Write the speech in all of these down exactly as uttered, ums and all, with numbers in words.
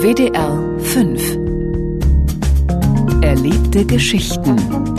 W D R fünf. Erlebte Geschichten.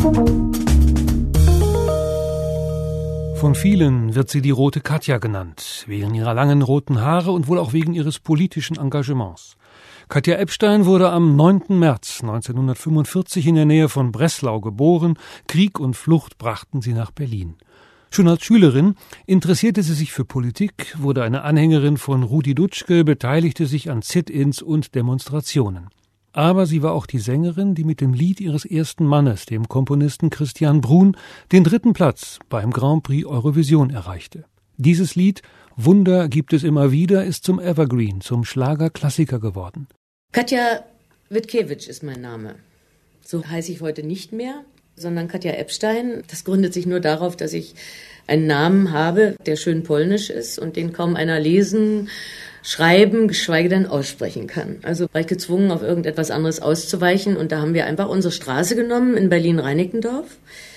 Von vielen wird sie die Rote Katja genannt, wegen ihrer langen roten Haare und wohl auch wegen ihres politischen Engagements. Katja Ebstein wurde am neunten März neunzehnhundertfünfundvierzig in der Nähe von Breslau geboren. Krieg und Flucht brachten sie nach Berlin. Schon als Schülerin interessierte sie sich für Politik, wurde eine Anhängerin von Rudi Dutschke, beteiligte sich an Sit-ins und Demonstrationen. Aber sie war auch die Sängerin, die mit dem Lied ihres ersten Mannes, dem Komponisten Christian Bruhn, den dritten Platz beim Grand Prix Eurovision erreichte. Dieses Lied, Wunder gibt es immer wieder, ist zum Evergreen, zum Schlagerklassiker geworden. Katja Witkiewicz ist mein Name. So heiße ich heute nicht mehr, sondern Katja Ebstein. Das gründet sich nur darauf, dass ich einen Namen habe, der schön polnisch ist und den kaum einer lesen, schreiben, geschweige denn aussprechen kann. Also war ich gezwungen, auf irgendetwas anderes auszuweichen. Und da haben wir einfach unsere Straße genommen in Berlin-Reinickendorf.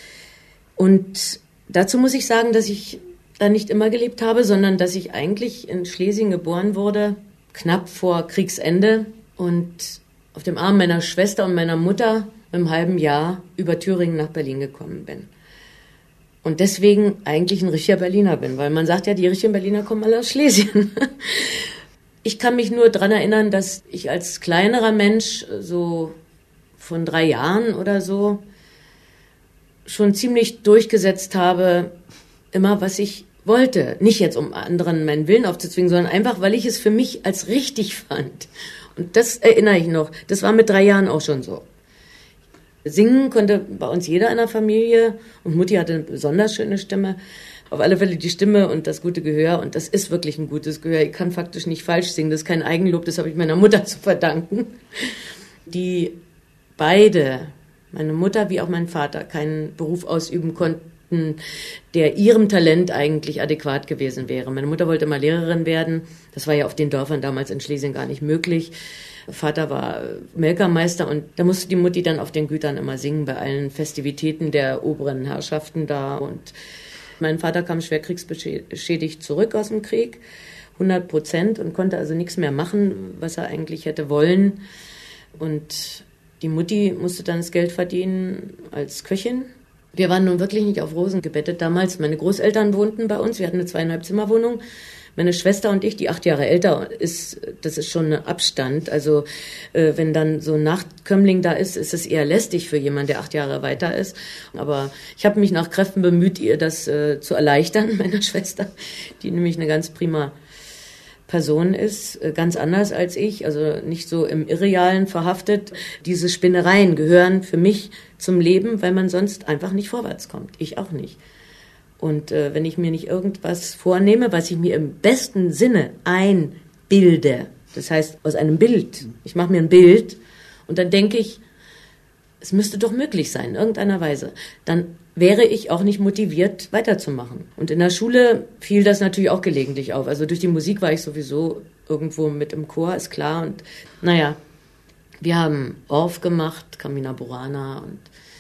Und dazu muss ich sagen, dass ich da nicht immer gelebt habe, sondern dass ich eigentlich in Schlesien geboren wurde, knapp vor Kriegsende. Und auf dem Arm meiner Schwester und meiner Mutter im halben Jahr über Thüringen nach Berlin gekommen bin. Und deswegen eigentlich ein richtiger Berliner bin, weil man sagt ja, die richtigen Berliner kommen alle aus Schlesien. Ich kann mich nur daran erinnern, dass ich als kleinerer Mensch, so von drei Jahren oder so, schon ziemlich durchgesetzt habe, immer was ich wollte. Nicht jetzt, um anderen meinen Willen aufzuzwingen, sondern einfach, weil ich es für mich als richtig fand. Und das erinnere ich noch. Das war mit drei Jahren auch schon so. Singen konnte bei uns jeder in der Familie und Mutti hatte eine besonders schöne Stimme. Auf alle Fälle die Stimme und das gute Gehör und das ist wirklich ein gutes Gehör. Ich kann faktisch nicht falsch singen, das ist kein Eigenlob, das habe ich meiner Mutter zu verdanken. Die beide, meine Mutter wie auch mein Vater, keinen Beruf ausüben konnten, der ihrem Talent eigentlich adäquat gewesen wäre. Meine Mutter wollte mal Lehrerin werden, das war ja auf den Dörfern damals in Schlesien gar nicht möglich. Vater war Melkermeister und da musste die Mutti dann auf den Gütern immer singen bei allen Festivitäten der oberen Herrschaften da. Und mein Vater kam schwer kriegsbeschädigt zurück aus dem Krieg, hundert Prozent, und konnte also nichts mehr machen, was er eigentlich hätte wollen. Und die Mutti musste dann das Geld verdienen als Köchin. Wir waren nun wirklich nicht auf Rosen gebettet damals. Meine Großeltern wohnten bei uns, wir hatten eine zweieinhalb Zimmerwohnung. Meine Schwester und ich, die acht Jahre älter ist, das ist schon ein Abstand. Also äh, wenn dann so ein Nachkömmling da ist, ist es eher lästig für jemanden, der acht Jahre weiter ist. Aber ich habe mich nach Kräften bemüht, ihr das äh, zu erleichtern, meiner Schwester, die nämlich eine ganz prima Person ist, äh, ganz anders als ich, also nicht so im Irrealen verhaftet. Diese Spinnereien gehören für mich zum Leben, weil man sonst einfach nicht vorwärts kommt. Ich auch nicht. Und äh, wenn ich mir nicht irgendwas vornehme, was ich mir im besten Sinne einbilde, das heißt aus einem Bild, ich mache mir ein Bild und dann denke ich, es müsste doch möglich sein, in irgendeiner Weise, dann wäre ich auch nicht motiviert, weiterzumachen. Und in der Schule fiel das natürlich auch gelegentlich auf. Also durch die Musik war ich sowieso irgendwo mit im Chor, ist klar. Und naja, wir haben Orff gemacht, Carmina Burana und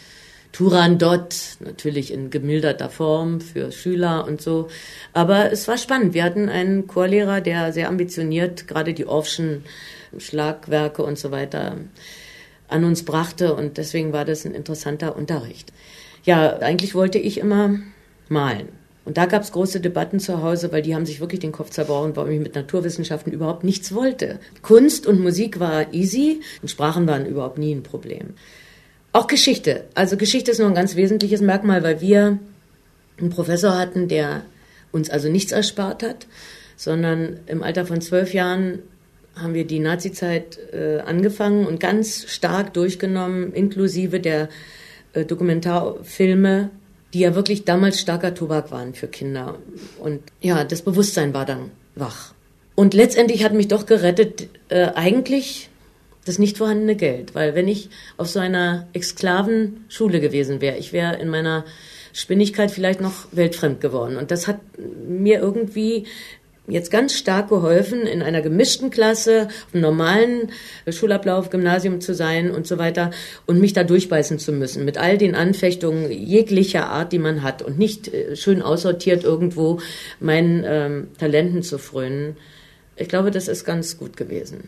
Turandot, natürlich in gemilderter Form für Schüler und so. Aber es war spannend. Wir hatten einen Chorlehrer, der sehr ambitioniert gerade die Orffschen Schlagwerke und so weiter an uns brachte. Und deswegen war das ein interessanter Unterricht. Ja, eigentlich wollte ich immer malen. Und da gab es große Debatten zu Hause, weil die haben sich wirklich den Kopf zerbrochen, warum ich mit Naturwissenschaften überhaupt nichts wollte. Kunst und Musik war easy und Sprachen waren überhaupt nie ein Problem. Auch Geschichte. Also Geschichte ist noch ein ganz wesentliches Merkmal, weil wir einen Professor hatten, der uns also nichts erspart hat, sondern im Alter von zwölf Jahren haben wir die Nazizeit äh, angefangen und ganz stark durchgenommen, inklusive der äh, Dokumentarfilme, die ja wirklich damals starker Tobak waren für Kinder. Und ja, das Bewusstsein war dann wach. Und letztendlich hat mich doch gerettet, äh, eigentlich das nicht vorhandene Geld, weil wenn ich auf so einer Exklavenschule gewesen wäre, ich wäre in meiner Spinnigkeit vielleicht noch weltfremd geworden. Und das hat mir irgendwie jetzt ganz stark geholfen, in einer gemischten Klasse, auf einem normalen Schulablauf, Gymnasium zu sein und so weiter und mich da durchbeißen zu müssen mit all den Anfechtungen jeglicher Art, die man hat und nicht schön aussortiert irgendwo meinen ähm, Talenten zu frönen. Ich glaube, das ist ganz gut gewesen.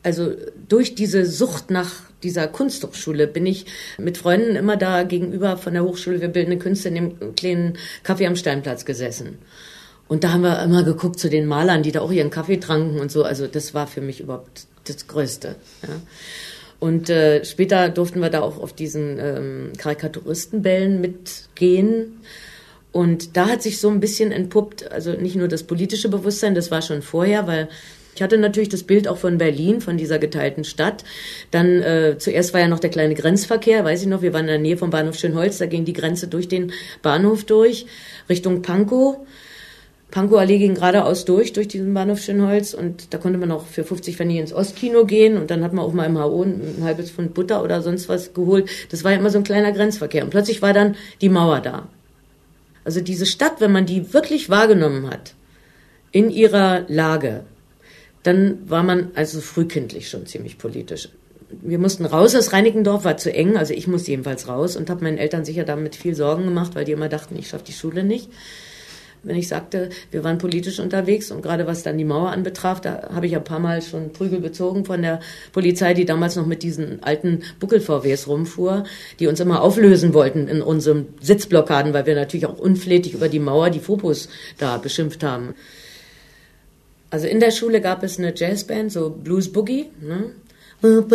Also durch diese Sucht nach dieser Kunsthochschule bin ich mit Freunden immer da gegenüber von der Hochschule für Bildende Künste in dem kleinen Café am Steinplatz gesessen. Und da haben wir immer geguckt zu den Malern, die da auch ihren Kaffee tranken und so. Also das war für mich überhaupt das Größte. Ja. Und äh, später durften wir da auch auf diesen ähm, Karikaturistenbällen mitgehen. Und da hat sich so ein bisschen entpuppt, also nicht nur das politische Bewusstsein, das war schon vorher, weil ich hatte natürlich das Bild auch von Berlin, von dieser geteilten Stadt. Dann äh, zuerst war ja noch der kleine Grenzverkehr, weiß ich noch, wir waren in der Nähe vom Bahnhof Schönholz, da ging die Grenze durch den Bahnhof durch, Richtung Pankow. Pankow-Allee ging geradeaus durch, durch diesen Bahnhof Schönholz und da konnte man auch für fünfzig Pfennig ins Ostkino gehen und dann hat man auch mal im H O ein halbes Pfund Butter oder sonst was geholt. Das war ja immer so ein kleiner Grenzverkehr und plötzlich war dann die Mauer da. Also diese Stadt, wenn man die wirklich wahrgenommen hat, in ihrer Lage, dann war man also frühkindlich schon ziemlich politisch. Wir mussten raus, das Reinickendorf war zu eng, also ich musste jedenfalls raus und habe meinen Eltern sicher damit viel Sorgen gemacht, weil die immer dachten, ich schaffe die Schule nicht. Wenn ich sagte, wir waren politisch unterwegs und gerade was dann die Mauer anbetraf, da habe ich ein paar Mal schon Prügel bezogen von der Polizei, die damals noch mit diesen alten Buckel-V Ws rumfuhr, die uns immer auflösen wollten in unseren Sitzblockaden, weil wir natürlich auch unflätig über die Mauer die Fopos da beschimpft haben. Also in der Schule gab es eine Jazzband, so Blues Boogie, ne? Das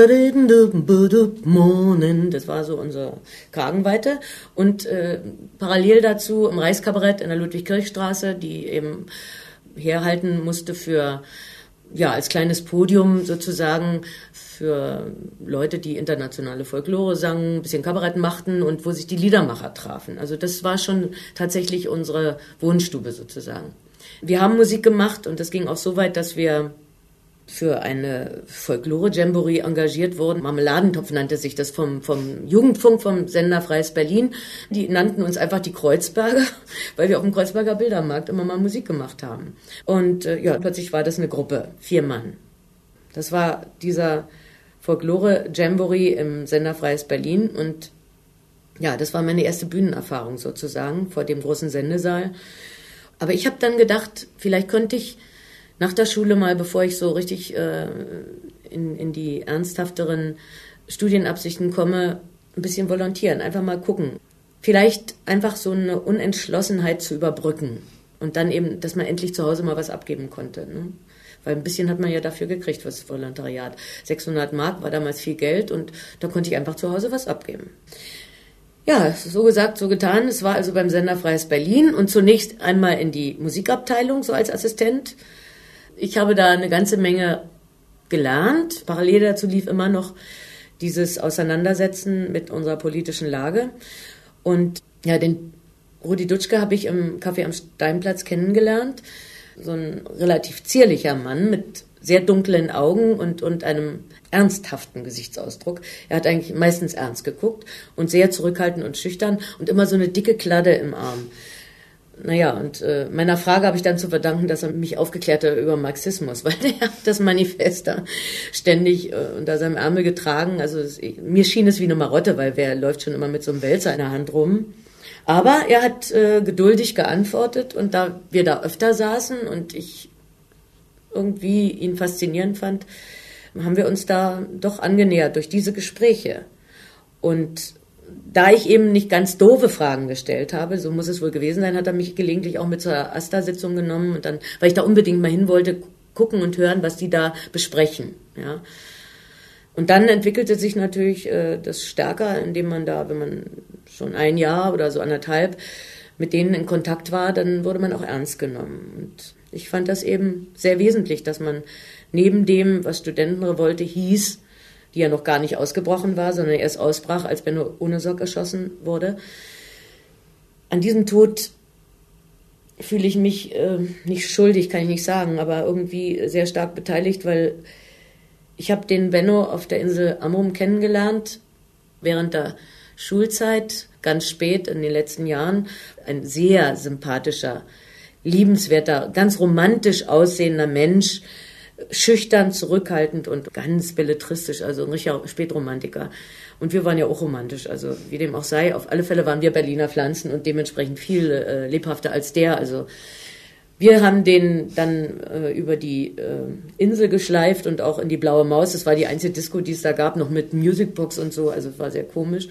war so unsere Kragenweite. Und äh, parallel dazu im Reichskabarett in der Ludwig-Kirch-Straße, die eben herhalten musste für, ja, als kleines Podium sozusagen für Leute, die internationale Folklore sangen, ein bisschen Kabarett machten und wo sich die Liedermacher trafen. Also das war schon tatsächlich unsere Wohnstube sozusagen. Wir haben Musik gemacht und das ging auch so weit, dass wir für eine Folklore-Jamboree engagiert wurden. Marmeladentopf nannte sich das vom, vom Jugendfunk, vom Sender Freies Berlin. Die nannten uns einfach die Kreuzberger, weil wir auf dem Kreuzberger Bildermarkt immer mal Musik gemacht haben. Und äh, ja, plötzlich war das eine Gruppe, vier Mann. Das war dieser Folklore-Jamboree im Sender Freies Berlin und ja, das war meine erste Bühnenerfahrung sozusagen vor dem großen Sendesaal. Aber ich habe dann gedacht, vielleicht könnte ich nach der Schule mal, bevor ich so richtig äh, in, in die ernsthafteren Studienabsichten komme, ein bisschen volontieren, einfach mal gucken. Vielleicht einfach so eine Unentschlossenheit zu überbrücken und dann eben, dass man endlich zu Hause mal was abgeben konnte. Ne? Weil ein bisschen hat man ja dafür gekriegt, was Volontariat. sechshundert Mark war damals viel Geld und da konnte ich einfach zu Hause was abgeben. Ja, so gesagt, so getan. Es war also beim Sender Freies Berlin und zunächst einmal in die Musikabteilung, so als Assistent. Ich habe da eine ganze Menge gelernt. Parallel dazu lief immer noch dieses Auseinandersetzen mit unserer politischen Lage. Und ja, den Rudi Dutschke habe ich im Café am Steinplatz kennengelernt. So ein relativ zierlicher Mann mit sehr dunklen Augen und, und einem ernsthaften Gesichtsausdruck. Er hat eigentlich meistens ernst geguckt und sehr zurückhaltend und schüchtern und immer so eine dicke Kladde im Arm. Naja, und äh, meiner Frage habe ich dann zu verdanken, dass er mich aufgeklärt hat über Marxismus, weil er hat das Manifest da ständig äh, unter seinem Ärmel getragen. Also es, mir schien es wie eine Marotte, weil wer läuft schon immer mit so einem Wälzer in der Hand rum. Aber er hat äh, geduldig geantwortet und da wir da öfter saßen und ich irgendwie ihn faszinierend fand, haben wir uns da doch angenähert durch diese Gespräche. Und da ich eben nicht ganz doofe Fragen gestellt habe, so muss es wohl gewesen sein, hat er mich gelegentlich auch mit zur AStA-Sitzung genommen und dann, weil ich da unbedingt mal hin wollte, gucken und hören, was die da besprechen. Ja. Und dann entwickelte sich natürlich äh, das stärker, indem man da, wenn man schon ein Jahr oder so anderthalb mit denen in Kontakt war, dann wurde man auch ernst genommen. Und ich fand das eben sehr wesentlich, dass man neben dem, was Studentenrevolte hieß, die ja noch gar nicht ausgebrochen war, sondern erst ausbrach, als Benno Ohnesorg erschossen wurde. An diesem Tod fühle ich mich äh, nicht schuldig, kann ich nicht sagen, aber irgendwie sehr stark beteiligt, weil ich habe den Benno auf der Insel Amrum kennengelernt, während der Schulzeit, ganz spät in den letzten Jahren. Ein sehr sympathischer, liebenswerter, ganz romantisch aussehender Mensch, schüchtern, zurückhaltend und ganz belletristisch, also ein richtiger Spätromantiker. Und wir waren ja auch romantisch, also wie dem auch sei. Auf alle Fälle waren wir Berliner Pflanzen und dementsprechend viel äh, lebhafter als der. Also Wir haben den dann äh, über die äh, Insel geschleift und auch in die Blaue Maus. Das war die einzige Disco, die es da gab, noch mit Musicbox und so. Also es war sehr komisch.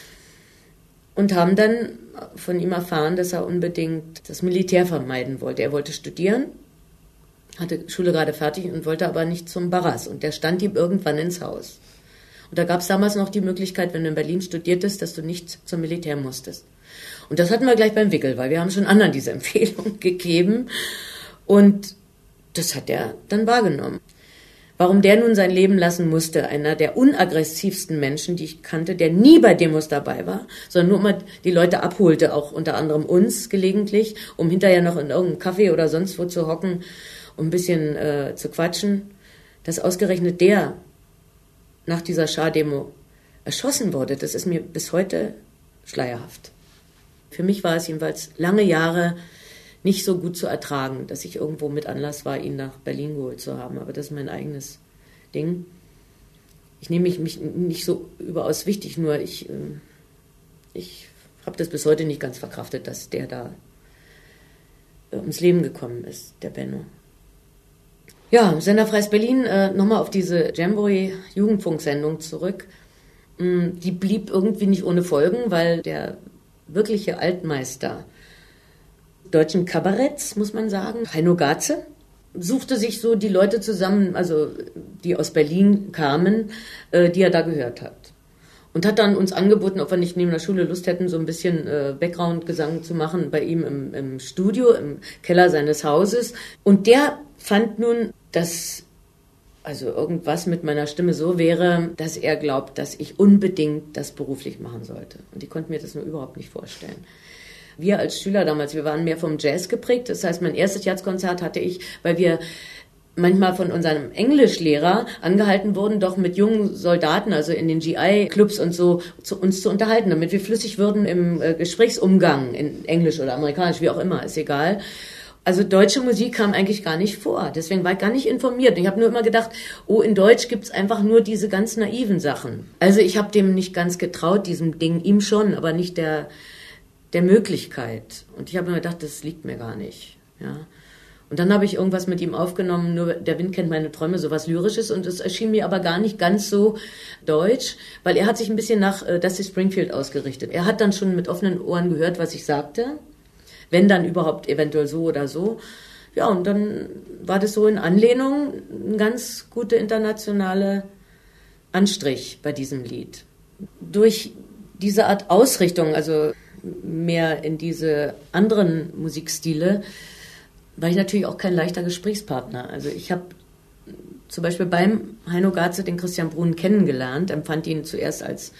Und haben dann von ihm erfahren, dass er unbedingt das Militär vermeiden wollte. Er wollte studieren, hatte Schule gerade fertig und wollte aber nicht zum Barras. Und der stand ihm irgendwann ins Haus. Und da gab es damals noch die Möglichkeit, wenn du in Berlin studiertest, dass du nicht zum Militär musstest. Und das hatten wir gleich beim Wickel, weil wir haben schon anderen diese Empfehlung gegeben. Und das hat er dann wahrgenommen. Warum der nun sein Leben lassen musste, einer der unaggressivsten Menschen, die ich kannte, der nie bei Demos dabei war, sondern nur mal die Leute abholte, auch unter anderem uns gelegentlich, um hinterher noch in irgendeinem Café oder sonst wo zu hocken, um ein bisschen äh, zu quatschen, dass ausgerechnet der nach dieser Schah-Demo erschossen wurde, das ist mir bis heute schleierhaft. Für mich war es jedenfalls lange Jahre nicht so gut zu ertragen, dass ich irgendwo mit Anlass war, ihn nach Berlin geholt zu haben. Aber das ist mein eigenes Ding. Ich nehme mich, mich nicht so überaus wichtig, nur ich, äh, ich habe das bis heute nicht ganz verkraftet, dass der da äh, ums Leben gekommen ist, der Benno. Ja, Sender Freies Berlin, äh, nochmal auf diese Jamboree-Jugendfunksendung zurück. Mm, die blieb irgendwie nicht ohne Folgen, weil der wirkliche Altmeister deutschen Kabaretts, muss man sagen, Heino Gaze, suchte sich so die Leute zusammen, also die aus Berlin kamen, äh, die er da gehört hat. Und hat dann uns angeboten, ob wir nicht neben der Schule Lust hätten, so ein bisschen äh, Background-Gesang zu machen bei ihm im, im Studio, im Keller seines Hauses. Und der fand nun, dass also irgendwas mit meiner Stimme so wäre, dass er glaubt, dass ich unbedingt das beruflich machen sollte. Und ich konnte mir das nur überhaupt nicht vorstellen. Wir als Schüler damals, wir waren mehr vom Jazz geprägt. Das heißt, mein erstes Jazzkonzert hatte ich, weil wir manchmal von unserem Englischlehrer angehalten wurden, doch mit jungen Soldaten, also in den G I-Clubs und so, zu uns zu unterhalten, damit wir flüssig würden im äh, Gesprächsumgang, in Englisch oder Amerikanisch, wie auch immer, ist egal. Also deutsche Musik kam eigentlich gar nicht vor. Deswegen war ich gar nicht informiert. Ich habe nur immer gedacht, oh, in Deutsch gibt's einfach nur diese ganz naiven Sachen. Also ich habe dem nicht ganz getraut, diesem Ding, ihm schon, aber nicht der der Möglichkeit. Und ich habe mir gedacht, das liegt mir gar nicht. Ja. Und dann habe ich irgendwas mit ihm aufgenommen, nur Der Wind kennt meine Träume, sowas Lyrisches. Und es erschien mir aber gar nicht ganz so deutsch, weil er hat sich ein bisschen nach äh, Dusty Springfield ausgerichtet. Er hat dann schon mit offenen Ohren gehört, was ich sagte. Wenn dann überhaupt eventuell so oder so. Ja, und dann war das so in Anlehnung ein ganz guter internationale Anstrich bei diesem Lied. Durch diese Art Ausrichtung, also mehr in diese anderen Musikstile, war ich natürlich auch kein leichter Gesprächspartner. Also ich habe zum Beispiel beim Heino Gaze den Christian Brun kennengelernt, empfand ihn zuerst als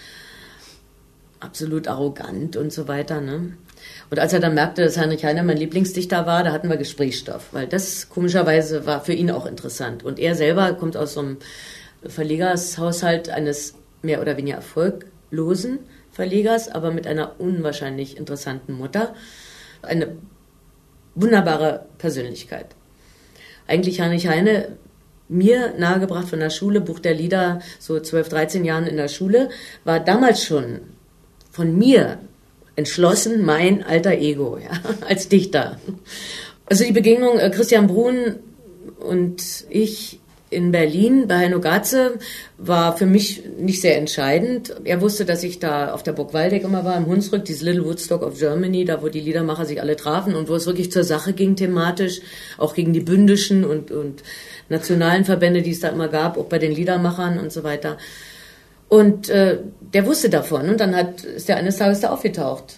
absolut arrogant und so weiter. Ne? Und als er dann merkte, dass Heinrich Heine mein Lieblingsdichter war, da hatten wir Gesprächsstoff, weil das komischerweise war für ihn auch interessant. Und er selber kommt aus so einem Verlegershaushalt eines mehr oder weniger erfolglosen Verlegers, aber mit einer unwahrscheinlich interessanten Mutter. Eine wunderbare Persönlichkeit. Eigentlich Heinrich Heine, mir nahegebracht von der Schule, Buch der Lieder, so zwölf, dreizehn Jahren in der Schule, war damals schon von mir entschlossen mein alter Ego, ja, als Dichter. Also die Begegnung äh, Christian Brun und ich in Berlin bei Heino Gaze war für mich nicht sehr entscheidend. Er wusste, dass ich da auf der Burg Waldeck immer war, im Hunsrück, dieses Little Woodstock of Germany, da wo die Liedermacher sich alle trafen und wo es wirklich zur Sache ging thematisch, auch gegen die bündischen und, und nationalen Verbände, die es da immer gab, auch bei den Liedermachern und so weiter. Und äh, der wusste davon und dann hat, ist er eines Tages da aufgetaucht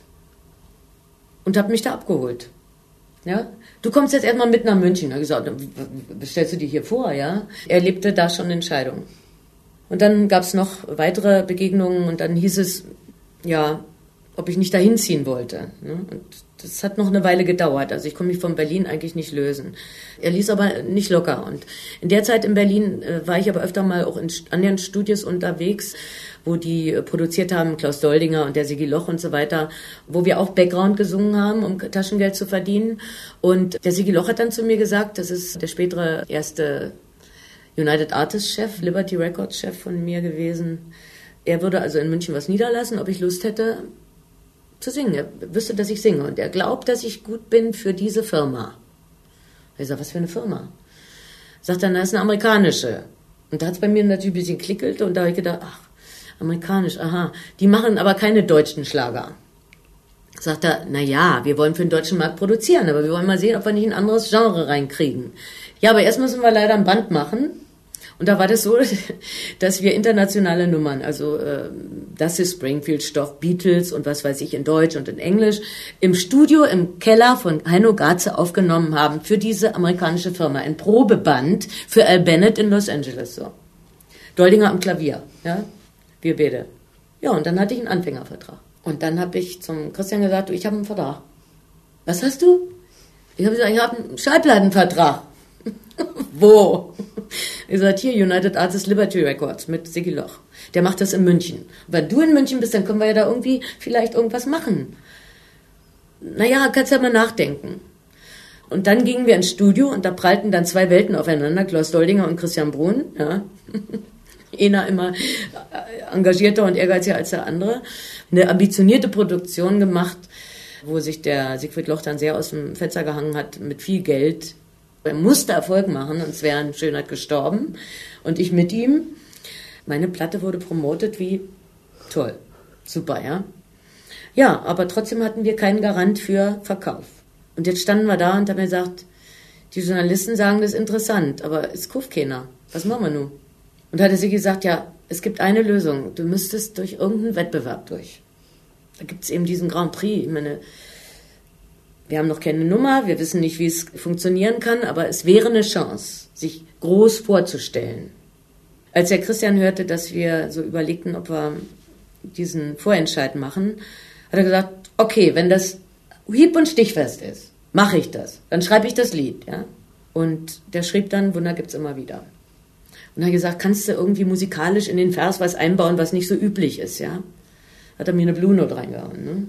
und hat mich da abgeholt. Ja, du kommst jetzt erstmal mit nach München. Er hat gesagt, was stellst du dir hier vor, ja? Er lebte da schon in Scheidung. Und dann gab es noch weitere Begegnungen und dann hieß es, ja, ob ich nicht dahin ziehen wollte. Ne? Und das hat noch eine Weile gedauert. Also ich konnte mich von Berlin eigentlich nicht lösen. Er ließ aber nicht locker. Und in der Zeit in Berlin äh, war ich aber öfter mal auch in anderen Studios unterwegs, wo die äh, produziert haben, Klaus Doldinger und der Sigi Loch und so weiter, wo wir auch Background gesungen haben, um Taschengeld zu verdienen. Und der Sigi Loch hat dann zu mir gesagt, das ist der spätere erste United Artists Chef, Liberty Records Chef von mir gewesen. Er würde also in München was niederlassen, ob ich Lust hätte zu singen. Er wüsste, dass ich singe und er glaubt, dass ich gut bin für diese Firma. Ich sage, was für eine Firma? Sagt er, na, das ist eine amerikanische. Und da hat es bei mir natürlich ein bisschen klickelt und da habe ich gedacht, ach, amerikanisch, aha. Die machen aber keine deutschen Schlager. Sagt er, na ja, wir wollen für den deutschen Markt produzieren, aber wir wollen mal sehen, ob wir nicht ein anderes Genre reinkriegen. Ja, aber erst müssen wir leider ein Band machen. Und da war das so, dass wir internationale Nummern, also äh, das ist Springfield-Stoff, Beatles und was weiß ich in Deutsch und in Englisch, im Studio, im Keller von Heino Garze aufgenommen haben für diese amerikanische Firma. Ein Probeband für Al Bennett in Los Angeles. So. Doldinger am Klavier, ja, wir beide. Ja, und dann hatte ich einen Anfängervertrag. Und dann habe ich zum Christian gesagt, du, ich habe einen Vertrag. Was hast du? Ich habe gesagt, ich habe einen Schallplattenvertrag. Wo? Ich sagte, hier, United Artists Liberty Records mit Sigi Loch. Der macht das in München. Und wenn du in München bist, dann können wir ja da irgendwie vielleicht irgendwas machen. Naja, kannst ja mal nachdenken. Und dann gingen wir ins Studio und da prallten dann zwei Welten aufeinander, Klaus Doldinger und Christian Brun. Ja. Einer immer engagierter und ehrgeiziger als der andere. Eine ambitionierte Produktion gemacht, wo sich der Siegfried Loch dann sehr aus dem Fenster gehangen hat mit viel Geld. Er musste Erfolg machen, sonst wäre in Schönheit gestorben. Und ich mit ihm. Meine Platte wurde promotet wie toll. Super, ja? Ja, aber trotzdem hatten wir keinen Garant für Verkauf. Und jetzt standen wir da und haben gesagt, die Journalisten sagen, das ist interessant, aber es kauft keiner. Was machen wir nun? Und da hat sie gesagt, ja, es gibt eine Lösung. Du müsstest durch irgendeinen Wettbewerb durch. Da gibt es eben diesen Grand Prix. Ich meine, wir haben noch keine Nummer, wir wissen nicht, wie es funktionieren kann, aber es wäre eine Chance, sich groß vorzustellen. Als der Christian hörte, dass wir so überlegten, ob wir diesen Vorentscheid machen, hat er gesagt, okay, wenn das hieb- und stichfest ist, mache ich das. Dann schreibe ich das Lied. Ja? Und der schrieb dann, Wunder gibt's immer wieder. Und er hat gesagt, kannst du irgendwie musikalisch in den Vers was einbauen, was nicht so üblich ist, ja? Hat er mir eine Blue Note reingehauen, ne?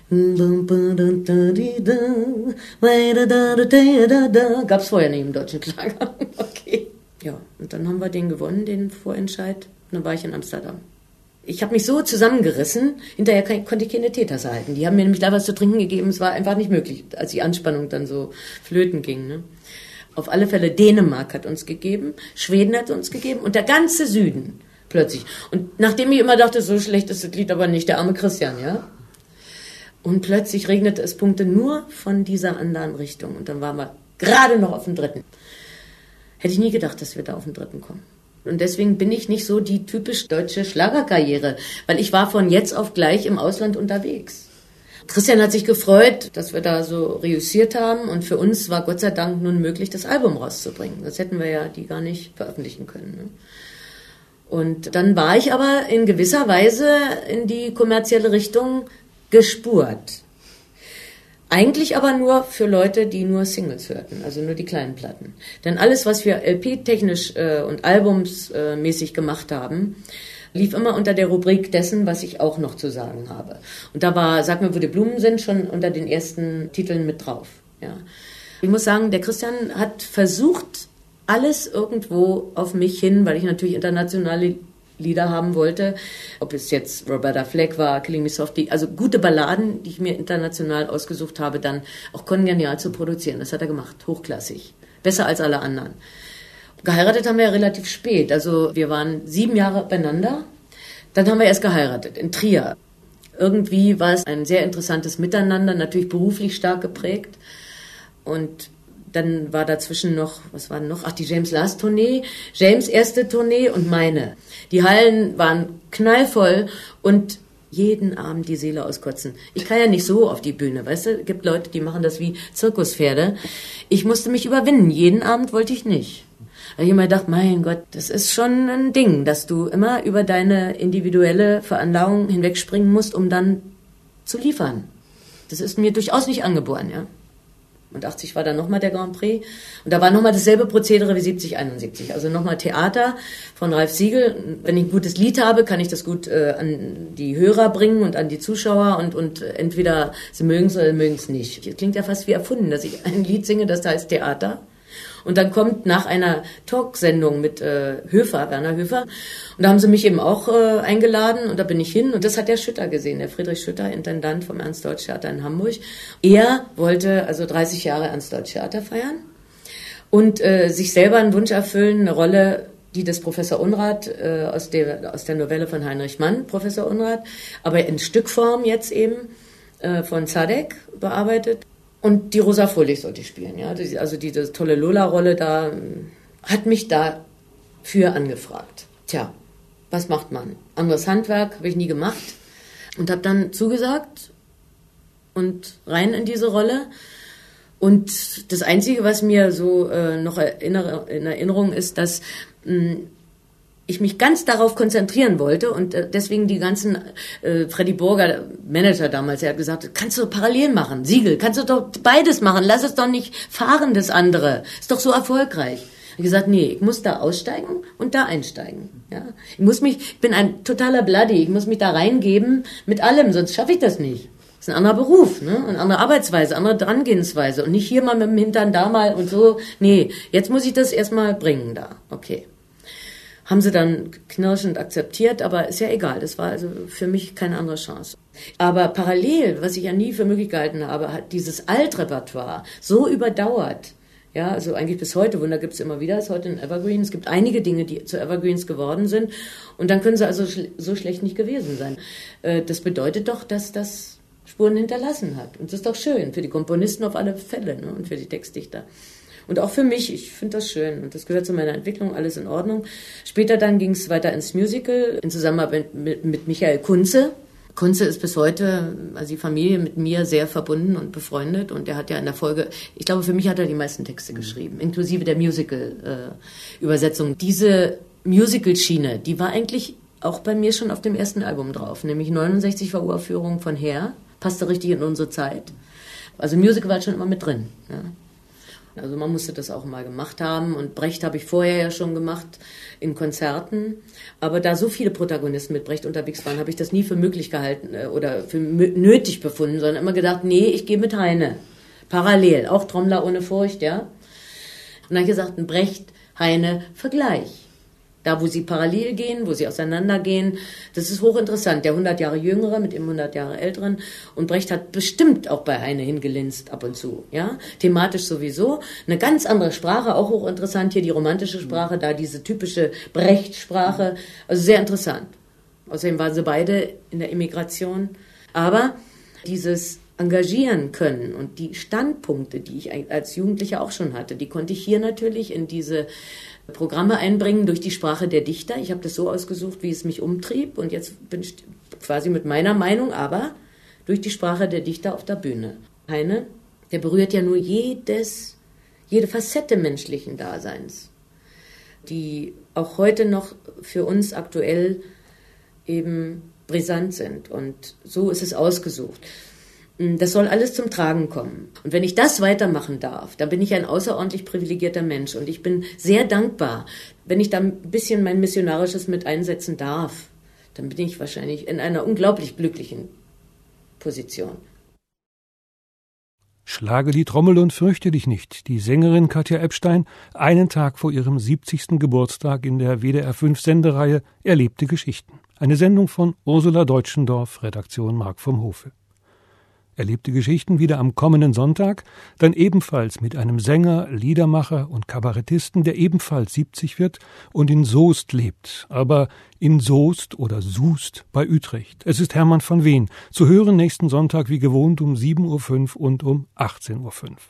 Gab's vorher nicht im deutschen Schlager. Okay. Ja, und dann haben wir den gewonnen, den Vorentscheid. Und dann war ich in Amsterdam. Ich habe mich so zusammengerissen, hinterher konnte ich keine Teetasse halten. Die haben mir nämlich da was zu trinken gegeben, es war einfach nicht möglich, als die Anspannung dann so flöten ging, ne? Auf alle Fälle Dänemark hat uns gegeben, Schweden hat uns gegeben und der ganze Süden plötzlich. Und nachdem ich immer dachte, so schlecht ist das Lied aber nicht, der arme Christian, ja. Und plötzlich regnete es Punkte nur von dieser anderen Richtung. Und dann waren wir gerade noch auf dem dritten. Hätte ich nie gedacht, dass wir da auf den dritten kommen. Und deswegen bin ich nicht so die typisch deutsche Schlagerkarriere, weil ich war von jetzt auf gleich im Ausland unterwegs. Christian hat sich gefreut, dass wir da so reüssiert haben und für uns war Gott sei Dank nun möglich, das Album rauszubringen. Das hätten wir ja die gar nicht veröffentlichen können. Ne? Und dann war ich aber in gewisser Weise in die kommerzielle Richtung gespurt. Eigentlich aber nur für Leute, die nur Singles hörten, also nur die kleinen Platten. Denn alles, was wir L P-technisch äh, und albumsmäßig äh, gemacht haben, lief immer unter der Rubrik dessen, was ich auch noch zu sagen habe. Und da war, sag mir, wo die Blumen sind, schon unter den ersten Titeln mit drauf. Ja. Ich muss sagen, der Christian hat versucht, alles irgendwo auf mich hin, weil ich natürlich internationale Lieder haben wollte, ob es jetzt Roberta Flack war, Killing Me Softly, also gute Balladen, die ich mir international ausgesucht habe, dann auch kongenial zu produzieren. Das hat er gemacht, hochklassig, besser als alle anderen. Geheiratet haben wir ja relativ spät, also wir waren sieben Jahre beieinander, dann haben wir erst geheiratet, in Trier. Irgendwie war es ein sehr interessantes Miteinander, natürlich beruflich stark geprägt und dann war dazwischen noch, was war denn noch? Ach, die James Last Tournee, James erste Tournee und meine. Die Hallen waren knallvoll und jeden Abend die Seele auskotzen. Ich kann ja nicht so auf die Bühne, weißt du? Es gibt Leute, die machen das wie Zirkuspferde. Ich musste mich überwinden. Jeden Abend wollte ich nicht. Da habe ich immer gedacht, mein Gott, das ist schon ein Ding, dass du immer über deine individuelle Veranlagung hinwegspringen musst, um dann zu liefern. Das ist mir durchaus nicht angeboren, ja. Und achtzig war dann nochmal der Grand Prix. Und da war nochmal dasselbe Prozedere wie siebzig, einundsiebzig. Also nochmal Theater von Ralf Siegel. Wenn ich ein gutes Lied habe, kann ich das gut äh, an die Hörer bringen und an die Zuschauer. Und, und entweder sie mögen es oder mögen es nicht. Das klingt ja fast wie erfunden, dass ich ein Lied singe, das heißt Theater. Und dann kommt nach einer Talksendung mit äh, Höfer, Werner Höfer, und da haben sie mich eben auch äh, eingeladen und da bin ich hin und das hat der Schütter gesehen, der Friedrich Schütter, Intendant vom Ernst-Deutsch-Theater in Hamburg. Er wollte also dreißig Jahre Ernst-Deutsch-Theater feiern und äh, sich selber einen Wunsch erfüllen, eine Rolle, die des Professor Unrat äh, aus der aus der Novelle von Heinrich Mann, Professor Unrat, aber in Stückform jetzt eben äh, von Zadek bearbeitet. Und die Rosa Fröhlich sollte ich spielen, ja, also diese tolle Lola-Rolle da hat mich dafür angefragt. Tja, was macht man? Anderes Handwerk habe ich nie gemacht und habe dann zugesagt und rein in diese Rolle. Und das Einzige, was mir so äh, noch erinner- in Erinnerung ist, dass mh, ich mich ganz darauf konzentrieren wollte und äh, deswegen die ganzen, äh, Freddy Burger, Manager damals, er hat gesagt, kannst du parallel machen, Siegel, kannst du doch beides machen, lass es doch nicht fahren, das andere, ist doch so erfolgreich. Ich habe gesagt, nee, ich muss da aussteigen und da einsteigen. Ja? Ich muss mich, ich bin ein totaler Bloody, ich muss mich da reingeben mit allem, sonst schaffe ich das nicht. Das ist ein anderer Beruf, ne? Eine andere Arbeitsweise, andere Drangehensweise. Und nicht hier mal mit dem Hintern da mal und so. Nee, jetzt muss ich das erstmal bringen da. Okay. Haben sie dann knirschend akzeptiert, aber ist ja egal. Das war also für mich keine andere Chance. Aber parallel, was ich ja nie für möglich gehalten habe, hat dieses Altrepertoire so überdauert. Ja, also eigentlich bis heute, Wunder gibt es immer wieder, ist heute ein Evergreen. Es gibt einige Dinge, die zu Evergreens geworden sind. Und dann können sie also schl- so schlecht nicht gewesen sein. Äh, das bedeutet doch, dass das Spuren hinterlassen hat. Und das ist doch schön, für die Komponisten auf alle Fälle, ne? Und für die Textdichter. Und auch für mich, ich finde das schön. Und das gehört zu meiner Entwicklung, alles in Ordnung. Später dann ging es weiter ins Musical, in Zusammenarbeit mit, mit Michael Kunze. Kunze ist bis heute, also die Familie mit mir sehr verbunden und befreundet. Und er hat ja in der Folge, ich glaube, für mich hat er die meisten Texte geschrieben, inklusive der Musical-Übersetzung. Äh, Diese Musical-Schiene, die war eigentlich auch bei mir schon auf dem ersten Album drauf, nämlich neunundsechzig war Uraufführung von Her, passte richtig in unsere Zeit. Also Musical war schon immer mit drin. Ja. Also man musste das auch mal gemacht haben und Brecht habe ich vorher ja schon gemacht in Konzerten. Aber da so viele Protagonisten mit Brecht unterwegs waren, habe ich das nie für möglich gehalten oder für nötig befunden, sondern immer gedacht, nee, ich gehe mit Heine. Parallel, auch Trommler ohne Furcht, ja. Und dann habe ich gesagt, ein Brecht-Heine-Vergleich. Da, wo sie parallel gehen, wo sie auseinandergehen, das ist hochinteressant. Der hundert Jahre Jüngere mit dem hundert Jahre Älteren. Und Brecht hat bestimmt auch bei Heine hingelinst ab und zu, ja. Thematisch sowieso. Eine ganz andere Sprache, auch hochinteressant. Hier die romantische Sprache, da diese typische Brecht-Sprache. Also sehr interessant. Außerdem waren sie beide in der Immigration. Aber dieses engagieren können und die Standpunkte, die ich als Jugendlicher auch schon hatte, die konnte ich hier natürlich in diese Programme einbringen durch die Sprache der Dichter. Ich habe das so ausgesucht, wie es mich umtrieb und jetzt bin ich quasi mit meiner Meinung, aber durch die Sprache der Dichter auf der Bühne. Heine, der berührt ja nur jedes, jede Facette menschlichen Daseins, die auch heute noch für uns aktuell eben brisant sind und so ist es ausgesucht. Das soll alles zum Tragen kommen. Und wenn ich das weitermachen darf, dann bin ich ein außerordentlich privilegierter Mensch. Und ich bin sehr dankbar, wenn ich da ein bisschen mein Missionarisches mit einsetzen darf. Dann bin ich wahrscheinlich in einer unglaublich glücklichen Position. Schlage die Trommel und fürchte dich nicht. Die Sängerin Katja Epstein, einen Tag vor ihrem siebzigsten Geburtstag in der W D R fünf Sendereihe Erlebte Geschichten. Eine Sendung von Ursula Deutschendorf, Redaktion Mark vom Hofe. Erlebte Geschichten wieder am kommenden Sonntag, dann ebenfalls mit einem Sänger, Liedermacher und Kabarettisten, der ebenfalls siebzig wird und in Soest lebt, aber in Soest oder Soest bei Utrecht. Es ist Hermann von Ween, zu hören nächsten Sonntag wie gewohnt um sieben Uhr fünf und um achtzehn Uhr fünf.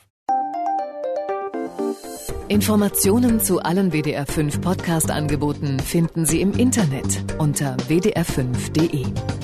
Informationen zu allen W D R fünf Podcast-Angeboten finden Sie im Internet unter w d r fünf punkt d e.